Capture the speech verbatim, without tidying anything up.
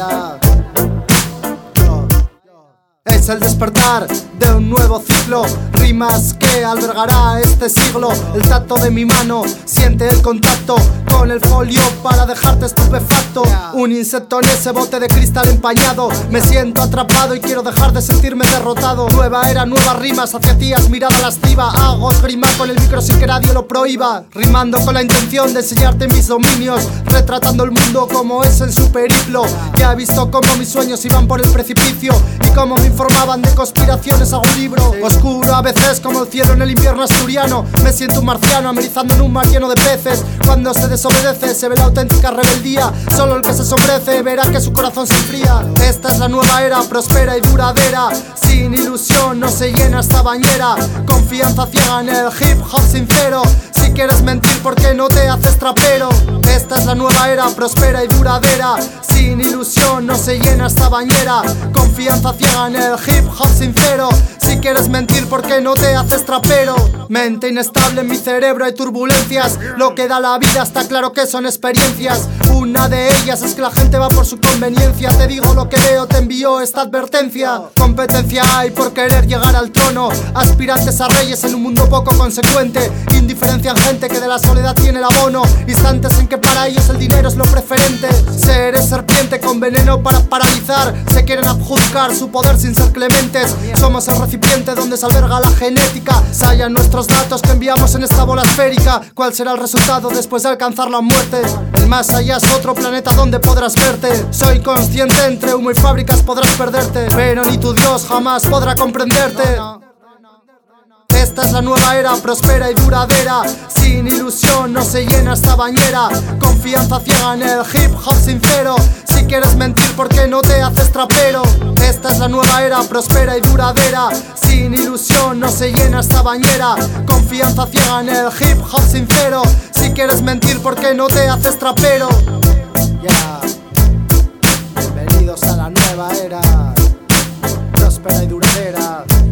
era. Es el despertar de un nuevo ciclo, rimas que albergará este siglo. El tacto de mi mano siente el contacto con el folio para dejarte estupefacto. Un insecto en ese bote de cristal empañado. Me siento atrapado y quiero dejar de sentirme derrotado. Nueva era, nuevas rimas hacia ti, has mirada lasciva. Hago esgrima con el micro sin que nadie lo prohíba, rimando con la intención de enseñarte mis dominios, retratando el mundo como es en su periplo. Ya he visto cómo mis sueños iban por el precipicio y cómo me informaban de conspiraciones. Hago un libro oscuro a veces como el cielo en el invierno asturiano. Me siento un marciano amerizando en un mar lleno de peces. Cuando se desobedece se ve la auténtica rebeldía. Solo el que se sombrece verá que su corazón se enfría. Esta es la nueva era, próspera y duradera. Sin ilusión no se llena esta bañera. Confianza ciega en el hip hop sincero. Si quieres mentir, ¿por qué no te haces trapero? Esta es la nueva era, próspera y duradera. Sin ilusión no se llena esta bañera. Confianza ciega en el hip hop sincero. Si quieres mentir, ¿por qué no te haces trapero? Mente inestable en mi cerebro, hay turbulencias. Lo que da la vida está claro que son experiencias. Una de ellas es que la gente va por su conveniencia. Te digo lo que veo, te envío esta advertencia. Competencia hay por querer llegar al trono. Aspirantes a reyes en un mundo poco consecuente. Indiferencian gente que de la soledad tiene el abono. Instantes en que para ellos el dinero es lo preferente. Seres serpiente con veneno para paralizar. Se quieren adjudicar su poder sin ser clementes. Somos el recipiente donde se alberga la genética. Se hallan nuestros datos que enviamos en esta bola esférica. ¿Cuál será el resultado después de alcanzar la muerte? El más allá es otro planeta donde podrás verte. Soy consciente, entre humo y fábricas podrás perderte, pero ni tu Dios jamás podrá comprenderte. Esta es la nueva era, próspera y duradera. Sin ilusión no se llena esta bañera. Confianza ciega en el hip hop sincero. Si quieres mentir, ¿por qué no te haces trapero? Esta es la nueva era, próspera y duradera. Sin ilusión no se llena esta bañera. Confianza ciega en el hip hop sincero. Si quieres mentir, ¿por qué no te haces trapero? Yeah. Bienvenidos a la nueva era, próspera y duradera.